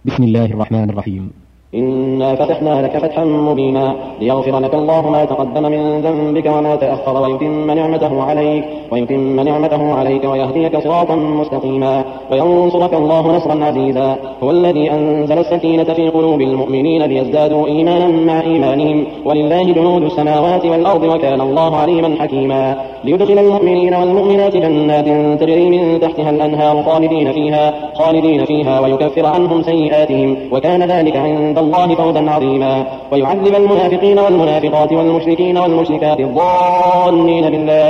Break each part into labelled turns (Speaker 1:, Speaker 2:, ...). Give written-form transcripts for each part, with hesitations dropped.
Speaker 1: بسم الله الرحمن الرحيم.
Speaker 2: إنا فتحنا لك فتحا مبينا ليغفر لك الله ما تقدم من ذنبك وما تأخر ويتم نعمته عليك ويهديك صراطا مستقيما وينصرك الله نصرا عزيزا. هو الذي أنزل السكينة في قلوب المؤمنين ليزدادوا إيمانا مع إيمانهم ولله جنود السماوات والأرض وكان الله عليما حكيما. ليدخل المؤمنين والمؤمنات جنات تجري من تحتها الأنهار خالدين فيها ويكفر عنهم سيئاتهم وكان ذلك عند الله فوزا عظيما. ويعذب المنافقين والمنافقات والمشركين والمشركات الظانين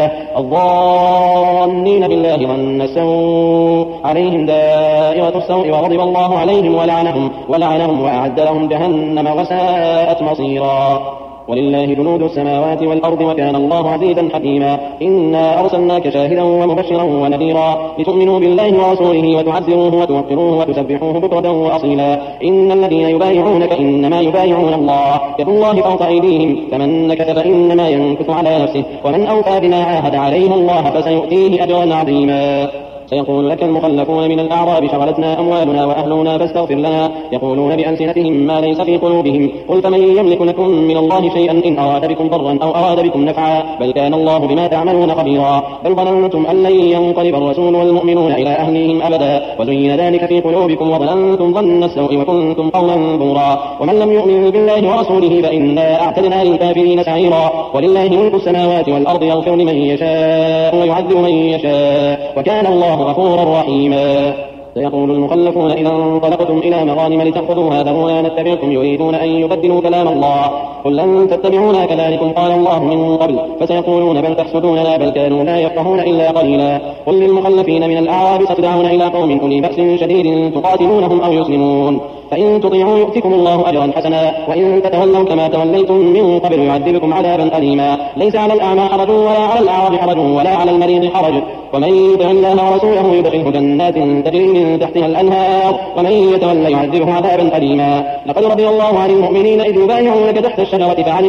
Speaker 2: بالله ظن السوء عليهم دائرة السوء وغضب الله عليهم ولعنهم وأعد لهم جهنم وساءت مصيرا. ولله جنود السماوات والأرض وكان الله عزيزا حكيما. إنا أرسلناك شاهدا ومبشرا ونذيرا لتؤمنوا بالله ورسوله وتعزروه وتوقروه وتسبحوه بكرة وأصيلا. إن الذين يبايعونك إنما يبايعون الله يد الله فوق أيديهم فمن نكث فإنما ينكث على نفسه ومن أوفى بما عاهد عليه الله فسيؤتيه أجرا عظيما. سيقول لك المخلفون من الأعراب شغلتنا أموالنا وأهلنا فاستغفر لنا يقولون بألسنتهم ما ليس في قلوبهم قل فمن يملك لكم من الله شيئا إن أراد بكم ضرا أو أراد بكم نفعا بل كان الله بما تعملون خبيرا. بل ظننتم أن لن ينقلب الرسول والمؤمنون إلى أهلهم أبدا وزين ذلك في قلوبكم وظننتم ظن السوء وكنتم قوما بورا. ومن لم يؤمن بالله ورسوله فإنا أعتدنا للكافرين سعيرا. ولله ملك السماوات والأرض يغفر لمن يشاء ويعذب من يشاء وكان الله غفورا رحيما. سيقول المخلفون إذا انطلقتم إلى مغانم لتأخذوها ذرونا نتبعكم يريدون أن يبدلوا كلام الله قل لن تتبعونا كذلكم قال الله من قبل فسيقولون بل تحسدوننا بل كانوا لا يفقهون إلا قليلا. قل للمخلفين من الأعراب ستدعون إلى قوم أولي بأس شديد تقاتلونهم أو يسلمون فإن تطيعوا يؤتكم الله أجرا حسنا وإن تتولوا كما توليتم من قبل يعذبكم عذابا أليما. ليس على الأعمى حرج ولا على الأعرج حرج ولا على المريض حرج ومن يطع الله ورسوله يدخله جنات تجري من تحتها الأنهار ومن يتولى يعذبه عذابا أليما. لقد رضي الله عن المؤمنين إذ يبايعونك تحت الشجرة فعلم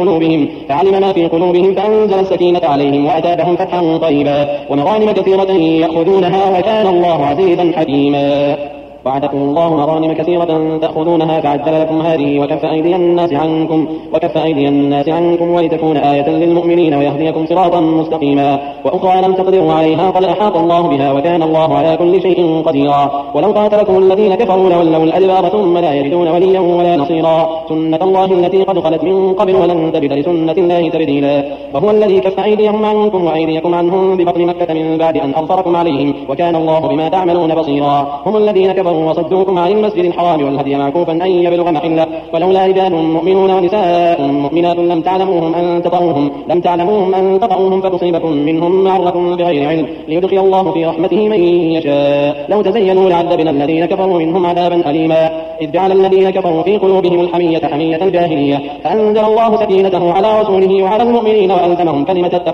Speaker 2: ما في قلوبهم فأنزل السكينة عليهم وأتابهم فتحا قريبا ومغانم كثيرة يأخذونها وكان الله عزيزا حكيما. وعدكم الله مغانم كثيرة تأخذونها فعجل لكم هذه وكف أيدي الناس عنكم ولتكون آية للمؤمنين ويهديكم صراطا مستقيما. وأخرى لم تقدروا عليها قد أحاط الله بها وكان الله على كل شيء قديرا. ولو قاتلكم الذين كفروا لولوا الأدبار ثم لا يجدون وليا ولا نصيرا. سنة الله التي قد خلت من قبل ولن تجد لسنة الله تبديلا. وهو الذي كف أيديهم عنكم وأيديكم عنهم ببطن مكة من بعد أن أظفركم عليهم وكان الله بما تعملون بصيرا. هم الذين كفروا وصدوكم عن المسجد الحرام والهدي معكوفا أن يبلغ محله ولولا رجال مؤمنون ونساء مؤمنات لم تعلموهم أن تطؤوهم فتصيبكم منهم معرة بغير علم ليدخل الله في رحمته من يشاء. لو تزينوا لعذبنا الذين كفروا منهم عذابا أليما. إذ جعل الذين كفروا في قلوبهم الحمية حمية الجاهلية فأنزل الله سكينته على رسوله وعلى المؤمنين وألزمهم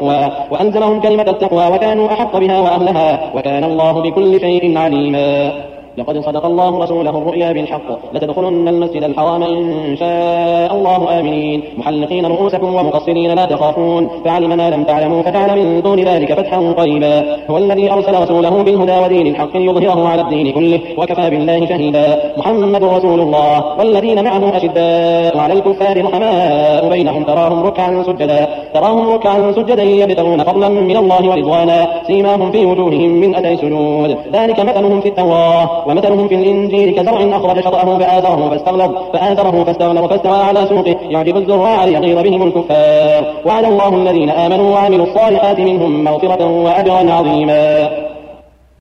Speaker 2: كلمة التقوى وكانوا أحق بها وأهلها وكان الله بكل شيء عليما. لقد صدق الله رسوله الرؤيا بالحق لتدخلن المسجد الحرام إن شاء الله آمنين محلقين رؤوسكم ومقصرين لا تخافون فعلم ما لم تعلموا فجعل من دون ذلك فتحا قريبا. هو الذي أرسل رسوله بالهدى ودين الحق ليظهره على الدين كله وكفى بالله شهيدا. محمد رسول الله والذين معه أشداء على الكفار رحماء بينهم تراهم ركعا سجدا يبتغون فضلا من الله ورضوانا سيماهم في وجوههم من أثر السجود ذلك مثلهم في التوراة ومثلهم في الإنجيل كزرع أخرج شطأه فآزره فاستغلظ فاستوى على سوقه يعجب الزراع ليغيظ بهم الكفار. وعد الله الذين آمنوا وعملوا الصالحات منهم مغفرة وأجرا عظيما.